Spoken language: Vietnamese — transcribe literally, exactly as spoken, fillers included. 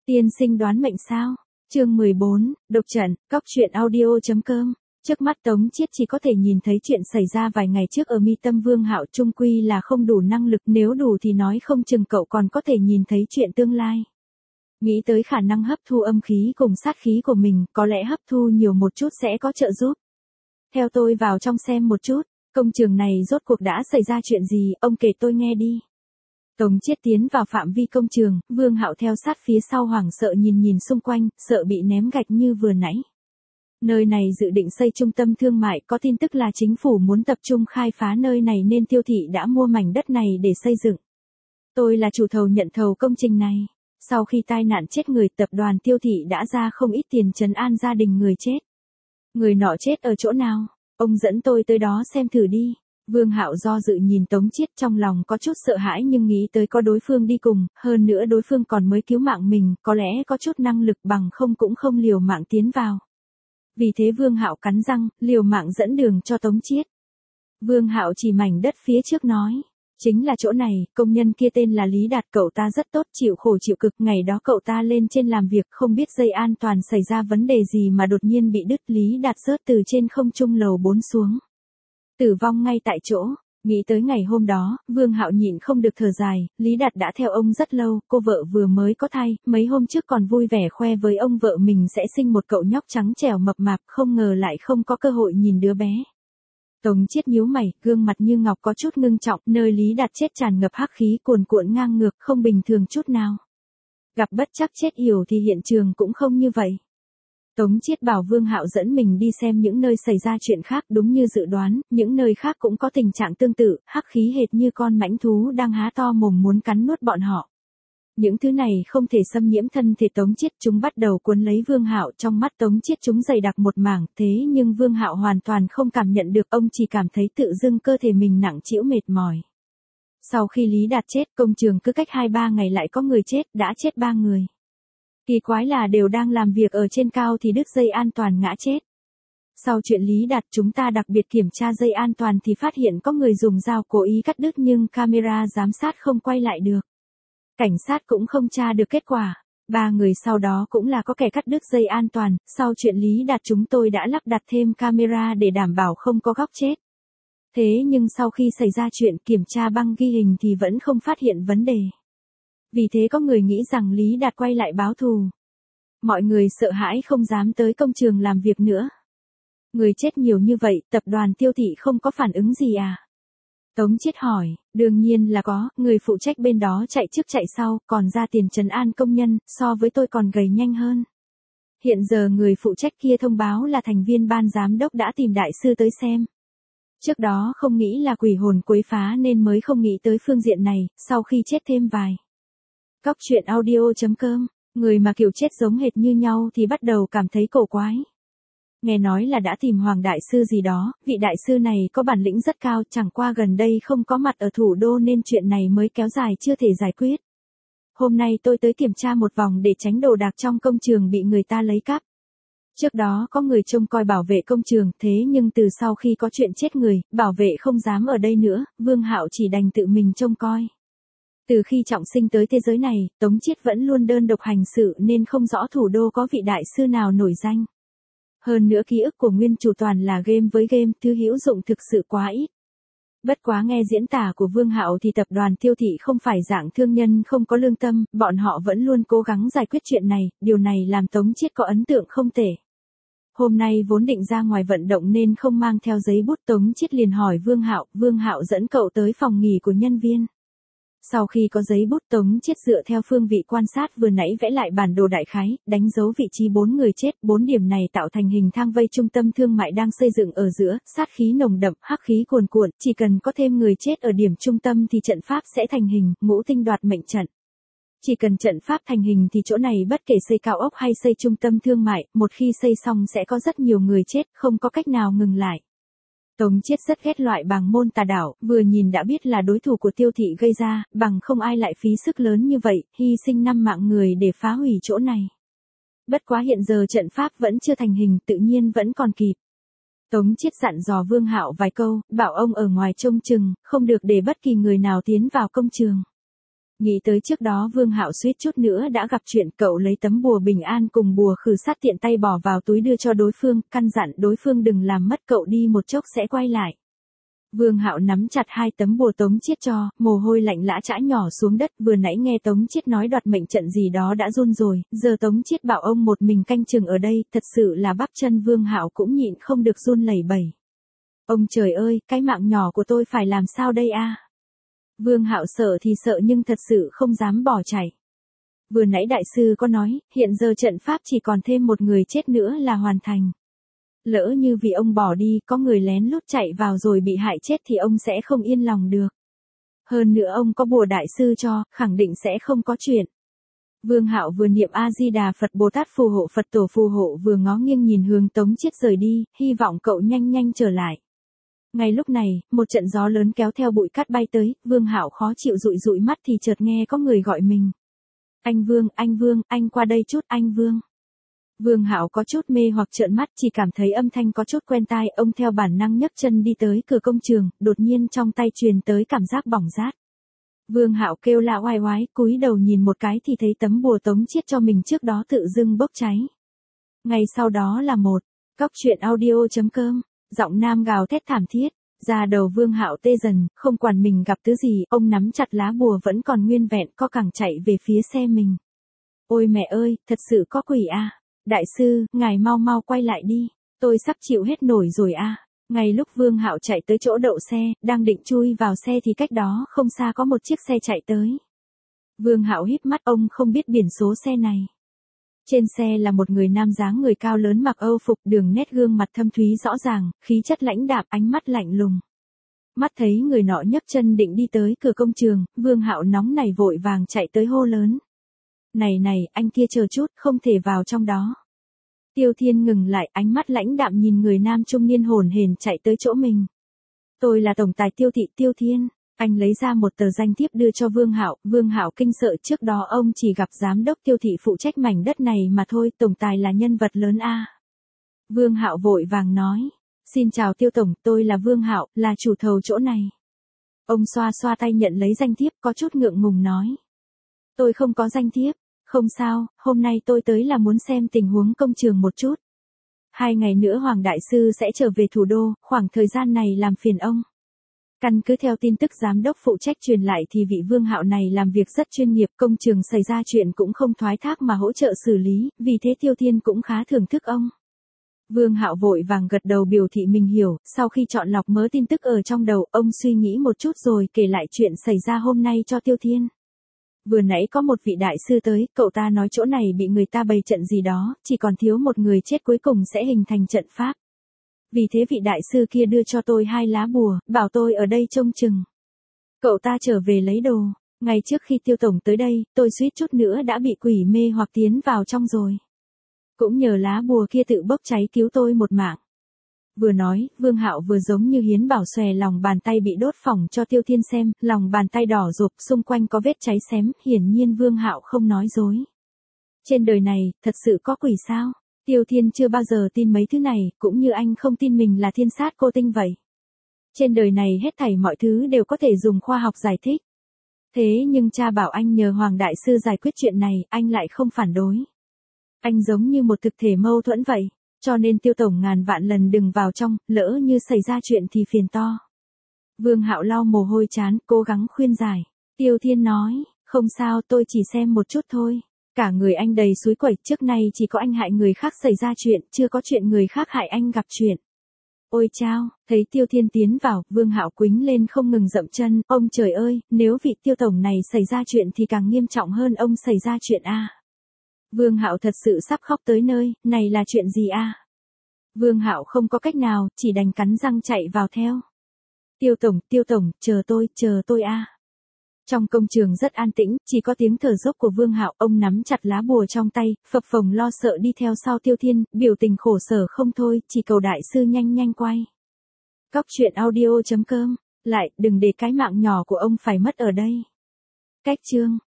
Tiên sinh đoán mệnh sao? Chương mười bốn, độc trận, cóc truyện audio.com. Trước mắt Tống Chiết chỉ có thể nhìn thấy chuyện xảy ra vài ngày trước ở mi tâm Vương Hạo, chung quy là không đủ năng lực, nếu đủ thì nói không chừng cậu còn có thể nhìn thấy chuyện tương lai. Nghĩ tới khả năng hấp thu âm khí cùng sát khí của mình, có lẽ hấp thu nhiều một chút sẽ có trợ giúp. Theo tôi vào trong xem một chút, công trường này rốt cuộc đã xảy ra chuyện gì, ông kể tôi nghe đi. Tống Chiết tiến vào phạm vi công trường, Vương Hạo theo sát phía sau hoảng sợ nhìn nhìn xung quanh, sợ bị ném gạch như vừa nãy. Nơi này dự định xây trung tâm thương mại, có tin tức là chính phủ muốn tập trung khai phá nơi này nên Tiêu thị đã mua mảnh đất này để xây dựng. Tôi là chủ thầu nhận thầu công trình này. Sau khi tai nạn chết người, tập đoàn Tiêu thị đã ra không ít tiền trấn an gia đình người chết. Người nọ chết ở chỗ nào? Ông dẫn tôi tới đó xem thử đi. Vương Hạo do dự nhìn Tống Chiết, trong lòng có chút sợ hãi nhưng nghĩ tới có đối phương đi cùng, hơn nữa đối phương còn mới cứu mạng mình, có lẽ có chút năng lực, bằng không cũng không liều mạng tiến vào. Vì thế Vương Hạo cắn răng, liều mạng dẫn đường cho Tống Chiết. Vương Hạo chỉ mảnh đất phía trước nói, chính là chỗ này, công nhân kia tên là Lý Đạt, cậu ta rất tốt, chịu khổ chịu cực, ngày đó cậu ta lên trên làm việc không biết dây an toàn xảy ra vấn đề gì mà đột nhiên bị đứt, Lý Đạt rớt từ trên không trung lầu bốn xuống. Tử vong ngay tại chỗ. Nghĩ tới ngày hôm đó, Vương Hạo nhịn không được thở dài, Lý Đạt đã theo ông rất lâu, cô vợ vừa mới có thai, mấy hôm trước còn vui vẻ khoe với ông vợ mình sẽ sinh một cậu nhóc trắng trẻo mập mạp, không ngờ lại không có cơ hội nhìn đứa bé. Tống Chiết nhíu mày, gương mặt như ngọc có chút ngưng trọng, nơi Lý Đạt chết tràn ngập hắc khí cuồn cuộn ngang ngược, không bình thường chút nào. Gặp bất trắc chết yểu thì hiện trường cũng không như vậy. Tống Chiết bảo Vương Hạo dẫn mình đi xem những nơi xảy ra chuyện khác, đúng như dự đoán, những nơi khác cũng có tình trạng tương tự, hắc khí hệt như con mãnh thú đang há to mồm muốn cắn nuốt bọn họ. Những thứ này không thể xâm nhiễm thân thể Tống Chiết, chúng bắt đầu cuốn lấy Vương Hạo, trong mắt Tống Chiết chúng dày đặc một mảng, thế nhưng Vương Hạo hoàn toàn không cảm nhận được, ông chỉ cảm thấy tự dưng cơ thể mình nặng trĩu mệt mỏi. Sau khi Lý Đạt chết, công trường cứ cách hai ba ngày lại có người chết, đã chết ba người. Kỳ quái là đều đang làm việc ở trên cao thì đứt dây an toàn ngã chết. Sau chuyện Lý Đạt, chúng ta đặc biệt kiểm tra dây an toàn thì phát hiện có người dùng dao cố ý cắt đứt nhưng camera giám sát không quay lại được. Cảnh sát cũng không tra được kết quả. Ba người sau đó cũng là có kẻ cắt đứt dây an toàn, sau chuyện Lý Đạt chúng tôi đã lắp đặt thêm camera để đảm bảo không có góc chết. Thế nhưng sau khi xảy ra chuyện kiểm tra băng ghi hình thì vẫn không phát hiện vấn đề. Vì thế có người nghĩ rằng Lý Đạt quay lại báo thù. Mọi người sợ hãi không dám tới công trường làm việc nữa. Người chết nhiều như vậy, tập đoàn Tiêu thị không có phản ứng gì à? Tống Chiết hỏi, đương nhiên là có, người phụ trách bên đó chạy trước chạy sau, còn ra tiền trấn an công nhân, so với tôi còn gầy nhanh hơn. Hiện giờ người phụ trách kia thông báo là thành viên ban giám đốc đã tìm đại sư tới xem. Trước đó không nghĩ là quỷ hồn quấy phá nên mới không nghĩ tới phương diện này, sau khi chết thêm vài. Cóc truyện audio.com, người mà kiểu chết giống hệt như nhau thì bắt đầu cảm thấy cổ quái. Nghe nói là đã tìm Hoàng đại sư gì đó, vị đại sư này có bản lĩnh rất cao, chẳng qua gần đây không có mặt ở thủ đô nên chuyện này mới kéo dài chưa thể giải quyết. Hôm nay tôi tới kiểm tra một vòng để tránh đồ đạc trong công trường bị người ta lấy cắp. Trước đó có người trông coi bảo vệ công trường, thế nhưng từ sau khi có chuyện chết người, bảo vệ không dám ở đây nữa, Vương Hạo chỉ đành tự mình trông coi. Từ khi trọng sinh tới thế giới này, Tống Chiết vẫn luôn đơn độc hành sự nên không rõ thủ đô có vị đại sư nào nổi danh. Hơn nữa ký ức của nguyên chủ toàn là game với game, thứ hữu dụng thực sự quá ít. Bất quá nghe diễn tả của Vương Hạo thì tập đoàn Tiêu thị không phải dạng thương nhân không có lương tâm, bọn họ vẫn luôn cố gắng giải quyết chuyện này, điều này làm Tống Chiết có ấn tượng không tệ. Hôm nay vốn định ra ngoài vận động nên không mang theo giấy bút, Tống Chiết liền hỏi Vương Hạo, Vương Hạo dẫn cậu tới phòng nghỉ của nhân viên. Sau khi có giấy bút, Tống Chiết dựa theo phương vị quan sát vừa nãy vẽ lại bản đồ đại khái, đánh dấu vị trí bốn người chết, bốn điểm này tạo thành hình thang vây trung tâm thương mại đang xây dựng ở giữa, sát khí nồng đậm, hắc khí cuồn cuộn, chỉ cần có thêm người chết ở điểm trung tâm thì trận pháp sẽ thành hình, ngũ tinh đoạt mệnh trận. Chỉ cần trận pháp thành hình thì chỗ này bất kể xây cao ốc hay xây trung tâm thương mại, một khi xây xong sẽ có rất nhiều người chết, không có cách nào ngừng lại. Tống Chiết rất ghét loại bàng môn tà đạo, vừa nhìn đã biết là đối thủ của Tiêu thị gây ra, bằng không ai lại phí sức lớn như vậy, hy sinh năm mạng người để phá hủy chỗ này. Bất quá hiện giờ trận pháp vẫn chưa thành hình, tự nhiên vẫn còn kịp. Tống Chiết dặn dò Vương Hạo vài câu, bảo ông ở ngoài trông chừng, không được để bất kỳ người nào tiến vào công trường. Nghĩ tới trước đó Vương Hạo suýt chút nữa đã gặp chuyện, cậu lấy tấm bùa bình an cùng bùa khử sát tiện tay bỏ vào túi đưa cho đối phương, căn dặn đối phương đừng làm mất cậu đi một chốc sẽ quay lại. Vương Hạo nắm chặt hai tấm bùa Tống Chiết cho, mồ hôi lạnh lã chã nhỏ xuống đất, vừa nãy nghe Tống Chiết nói đoạt mệnh trận gì đó đã run rồi, giờ Tống Chiết bảo ông một mình canh chừng ở đây, thật sự là bắp chân Vương Hạo cũng nhịn không được run lẩy bẩy. Ông trời ơi, cái mạng nhỏ của tôi phải làm sao đây a? Vương Hạo sợ thì sợ nhưng thật sự không dám bỏ chạy. Vừa nãy đại sư có nói, hiện giờ trận pháp chỉ còn thêm một người chết nữa là hoàn thành. Lỡ như vì ông bỏ đi, có người lén lút chạy vào rồi bị hại chết thì ông sẽ không yên lòng được. Hơn nữa ông có bùa đại sư cho, khẳng định sẽ không có chuyện. Vương Hạo vừa niệm A-di-đà Phật Bồ Tát phù hộ Phật tổ phù hộ vừa ngó nghiêng nhìn hướng Tống Chiết rời đi, hy vọng cậu nhanh nhanh trở lại. Ngay lúc này, một trận gió lớn kéo theo bụi cát bay tới, Vương Hạo khó chịu dụi dụi mắt thì chợt nghe có người gọi mình. Anh Vương, anh Vương, anh qua đây chút, anh Vương. Vương Hạo có chút mê hoặc trợn mắt, chỉ cảm thấy âm thanh có chút quen tai, ông theo bản năng nhấc chân đi tới cửa công trường, đột nhiên trong tay truyền tới cảm giác bỏng rát. Vương Hạo kêu la oai oái, cúi đầu nhìn một cái thì thấy tấm bùa Tống Chiết cho mình trước đó tự dưng bốc cháy. Ngay sau đó là một, Cóc truyện audio chấm com, giọng nam gào thét thảm thiết. Da đầu Vương Hạo tê dần, không quản mình gặp thứ gì, ông nắm chặt lá bùa vẫn còn nguyên vẹn, co cẳng chạy về phía xe mình. Ôi mẹ ơi, thật sự có quỷ a. Đại sư, ngài mau mau quay lại đi, tôi sắp chịu hết nổi rồi a. Ngay lúc Vương Hạo chạy tới chỗ đậu xe, đang định chui vào xe thì cách đó không xa có một chiếc xe chạy tới. Vương Hạo híp mắt, ông không biết biển số xe này. Trên xe là một người nam dáng người cao lớn mặc Âu phục, đường nét gương mặt thâm thúy rõ ràng, khí chất lãnh đạm, ánh mắt lạnh lùng. Mắt thấy người nọ nhấc chân định đi tới cửa công trường, Vương Hạo nóng nảy vội vàng chạy tới hô lớn. Này này, anh kia chờ chút, không thể vào trong đó. Tiêu Thiên ngừng lại, ánh mắt lãnh đạm nhìn người nam trung niên hồn hển chạy tới chỗ mình. Tôi là tổng tài Tiêu thị Tiêu Thiên. Anh lấy ra một tờ danh thiếp đưa cho Vương Hạo, Vương Hạo kinh sợ, trước đó ông chỉ gặp giám đốc Tiêu thị phụ trách mảnh đất này mà thôi, tổng tài là nhân vật lớn a. Vương Hạo vội vàng nói, xin chào Tiêu tổng, tôi là Vương Hạo, là chủ thầu chỗ này. Ông xoa xoa tay nhận lấy danh thiếp, có chút ngượng ngùng nói. Tôi không có danh thiếp, không sao, hôm nay tôi tới là muốn xem tình huống công trường một chút. Hai ngày nữa Hoàng Đại Sư sẽ trở về thủ đô, khoảng thời gian này làm phiền ông. Căn cứ theo tin tức giám đốc phụ trách truyền lại thì vị Vương Hạo này làm việc rất chuyên nghiệp, công trường xảy ra chuyện cũng không thoái thác mà hỗ trợ xử lý, vì thế Tiêu Thiên cũng khá thưởng thức ông. Vương Hạo vội vàng gật đầu biểu thị mình hiểu, sau khi chọn lọc mớ tin tức ở trong đầu, ông suy nghĩ một chút rồi kể lại chuyện xảy ra hôm nay cho Tiêu Thiên. Vừa nãy có một vị đại sư tới, cậu ta nói chỗ này bị người ta bày trận gì đó, chỉ còn thiếu một người chết cuối cùng sẽ hình thành trận pháp. Vì thế vị đại sư kia đưa cho tôi hai lá bùa, bảo tôi ở đây trông chừng. Cậu ta trở về lấy đồ, ngay trước khi Tiêu tổng tới đây, tôi suýt chút nữa đã bị quỷ mê hoặc tiến vào trong rồi. Cũng nhờ lá bùa kia tự bốc cháy cứu tôi một mạng. Vừa nói, Vương Hạo vừa giống như hiến bảo xòe lòng bàn tay bị đốt phỏng cho Tiêu Thiên xem, lòng bàn tay đỏ rộp, xung quanh có vết cháy xém, hiển nhiên Vương Hạo không nói dối. Trên đời này, thật sự có quỷ sao? Tiêu Thiên chưa bao giờ tin mấy thứ này, cũng như anh không tin mình là thiên sát cô tinh vậy. Trên đời này hết thảy mọi thứ đều có thể dùng khoa học giải thích. Thế nhưng cha bảo anh nhờ Hoàng Đại Sư giải quyết chuyện này, anh lại không phản đối. Anh giống như một thực thể mâu thuẫn vậy, cho nên Tiêu tổng ngàn vạn lần đừng vào trong, lỡ như xảy ra chuyện thì phiền to. Vương Hạo lau mồ hôi trán, cố gắng khuyên giải. Tiêu Thiên nói, không sao, tôi chỉ xem một chút thôi. Cả người anh đầy suối quẩy, trước nay chỉ có anh hại người khác xảy ra chuyện, chưa có chuyện người khác hại anh gặp chuyện. Ôi chao, thấy Tiêu Thiên tiến vào, Vương Hạo quĩnh lên không ngừng dậm chân, ông trời ơi, nếu vị Tiêu tổng này xảy ra chuyện thì càng nghiêm trọng hơn ông xảy ra chuyện a. Vương Hạo thật sự sắp khóc tới nơi, này là chuyện gì a? Vương Hạo không có cách nào, chỉ đành cắn răng chạy vào theo. Tiêu tổng, Tiêu tổng, chờ tôi, chờ tôi a. Trong công trường rất an tĩnh, chỉ có tiếng thở dốc của Vương Hạo, ông nắm chặt lá bùa trong tay, phập phồng lo sợ đi theo sau Tiêu Thiên, biểu tình khổ sở không thôi, chỉ cầu đại sư nhanh nhanh quay. Cóc truyện audio chấm com, lại, đừng để cái mạng nhỏ của ông phải mất ở đây. Cách chương